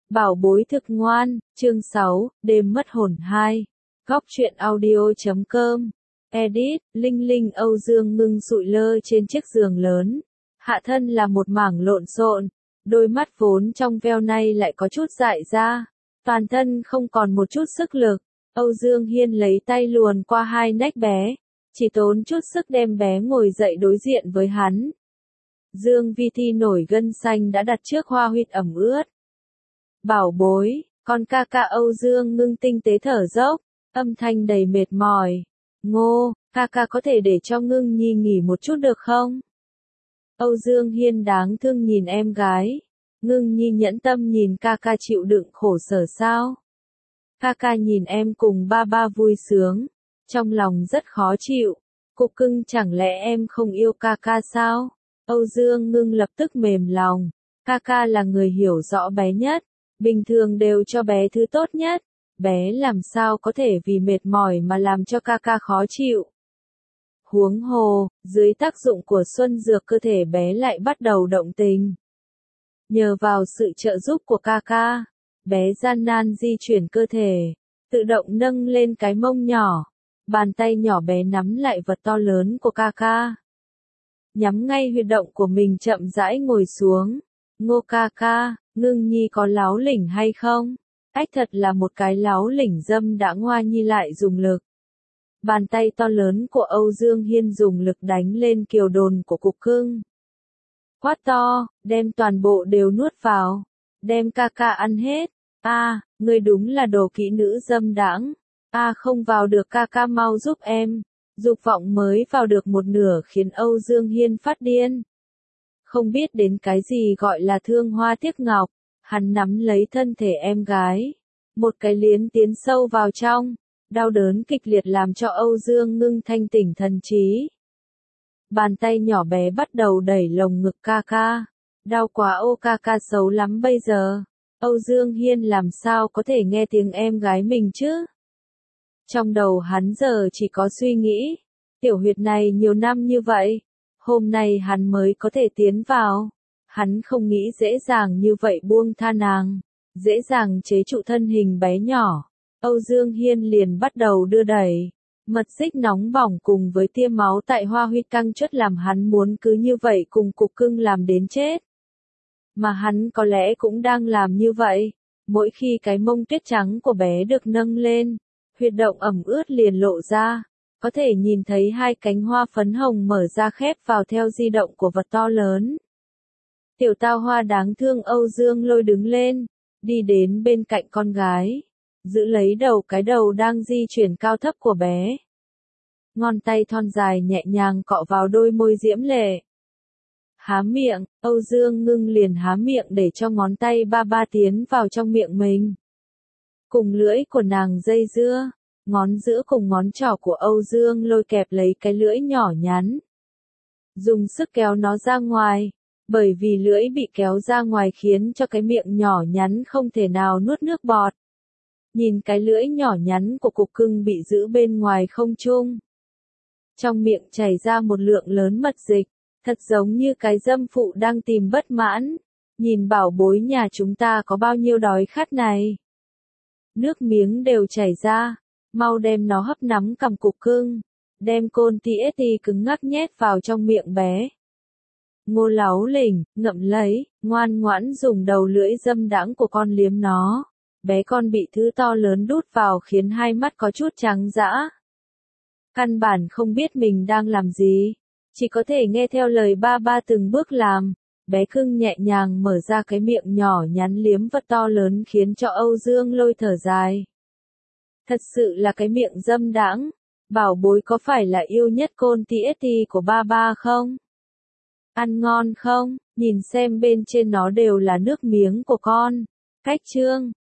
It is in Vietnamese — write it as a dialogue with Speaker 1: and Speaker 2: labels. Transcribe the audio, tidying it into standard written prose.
Speaker 1: Bảo bối thực ngoan, chương 6, đêm mất hồn 2. Góc truyện audio.com. Edit, Linh Linh Âu Dương Ngưng sụi lơ trên chiếc giường lớn. Hạ thân là một mảng lộn xộn, đôi mắt vốn trong veo nay lại có chút dại ra. Toàn thân không còn một chút sức lực. Âu Dương Hiên lấy tay luồn qua hai nách bé, chỉ tốn chút sức đem bé ngồi dậy đối diện với hắn. Dương Vi Thi nổi gân xanh đã đặt trước hoa huyệt ẩm ướt. Bảo bối, con ca ca. Âu Dương Ngưng tinh tế thở dốc, âm thanh đầy mệt mỏi. Ngô, ca ca có thể để cho Ngưng Nhi nghỉ một chút được không? Âu Dương Hiên đáng thương nhìn em gái. Ngưng Nhi nhẫn tâm nhìn ca ca chịu đựng khổ sở sao? Ca ca nhìn em cùng ba ba vui sướng, trong lòng rất khó chịu. Cục cưng, chẳng lẽ em không yêu ca ca sao? Âu Dương Ngưng lập tức mềm lòng. Ca ca là người hiểu rõ bé nhất, bình thường đều cho bé thứ tốt nhất. Bé làm sao có thể vì mệt mỏi mà làm cho ca ca khó chịu. Huống hồ, dưới tác dụng của xuân dược cơ thể bé lại bắt đầu động tình. Nhờ vào sự trợ giúp của ca ca, bé gian nan di chuyển cơ thể, tự động nâng lên cái mông nhỏ. Bàn tay nhỏ bé nắm lại vật to lớn của ca ca. Nhắm ngay huyệt động của mình chậm rãi ngồi xuống. Ngô ca ca, Ngưng Nhi có láo lỉnh hay không? Ách, thật là một cái láo lỉnh dâm đãng. Hoa Nhi lại dùng lực. Bàn tay to lớn của Âu Dương Hiên dùng lực đánh lên kiều đồn của cục cưng. Quát to, đem toàn bộ đều nuốt vào. Đem ca ca ăn hết. Ngươi đúng là đồ kỹ nữ dâm đãng. Không vào được, ca ca mau giúp em. Dục vọng mới vào được một nửa khiến Âu Dương Hiên phát điên. Không biết đến cái gì gọi là thương hoa tiếc ngọc, hắn nắm lấy thân thể em gái. Một cái liến tiến sâu vào trong, đau đớn kịch liệt làm cho Âu Dương Ngưng thanh tỉnh thần trí. Bàn tay nhỏ bé bắt đầu đẩy lồng ngực ca ca. Đau quá, ô ca ca xấu lắm bây giờ. Âu Dương Hiên làm sao có thể nghe tiếng em gái mình chứ? Trong đầu hắn giờ chỉ có suy nghĩ, tiểu huyệt này nhiều năm như vậy, hôm nay hắn mới có thể tiến vào. Hắn không nghĩ dễ dàng như vậy buông tha nàng, dễ dàng chế trụ thân hình bé nhỏ. Âu Dương Hiên liền bắt đầu đưa đẩy, mật xích nóng bỏng cùng với tia máu tại hoa huyệt căng chốt làm hắn muốn cứ như vậy cùng cục cưng làm đến chết. Mà hắn có lẽ cũng đang làm như vậy, mỗi khi cái mông tuyết trắng của bé được nâng lên, huyệt động ẩm ướt liền lộ ra, có thể nhìn thấy hai cánh hoa phấn hồng mở ra khép vào theo di động của vật to lớn. Tiểu Tao Hoa đáng thương. Âu Dương Lôi đứng lên, đi đến bên cạnh con gái, giữ lấy cái đầu đang di chuyển cao thấp của bé. Ngón tay thon dài nhẹ nhàng cọ vào đôi môi diễm lệ. Há miệng, Âu Dương Ngưng liền há miệng để cho ngón tay ba ba tiến vào trong miệng mình. Cùng lưỡi của nàng dây dưa, ngón giữa cùng ngón trỏ của Âu Dương Lôi kẹp lấy cái lưỡi nhỏ nhắn. Dùng sức kéo nó ra ngoài, bởi vì lưỡi bị kéo ra ngoài khiến cho cái miệng nhỏ nhắn không thể nào nuốt nước bọt. Nhìn cái lưỡi nhỏ nhắn của cục cưng bị giữ bên ngoài không trung. Trong miệng chảy ra một lượng lớn mật dịch, thật giống như cái dâm phụ đang tìm bất mãn. Nhìn bảo bối nhà chúng ta có bao nhiêu đói khát này. Nước miếng đều chảy ra, mau đem nó hấp nắm cầm cục cưng, đem côn TST cứng ngắc nhét vào trong miệng bé. Ngô láo lỉnh, ngậm lấy, ngoan ngoãn dùng đầu lưỡi dâm đãng của con liếm nó. Bé con bị thứ to lớn đút vào khiến hai mắt có chút trắng dã. Căn bản không biết mình đang làm gì, chỉ có thể nghe theo lời ba ba từng bước làm. Bé cưng nhẹ nhàng mở ra cái miệng nhỏ nhắn liếm vật to lớn khiến cho Âu Dương Lôi thở dài. Thật sự là cái miệng dâm đãng. Bảo bối có phải là yêu nhất côn TST của ba ba không? Ăn ngon không? Nhìn xem bên trên nó đều là nước miếng của con. Cách chương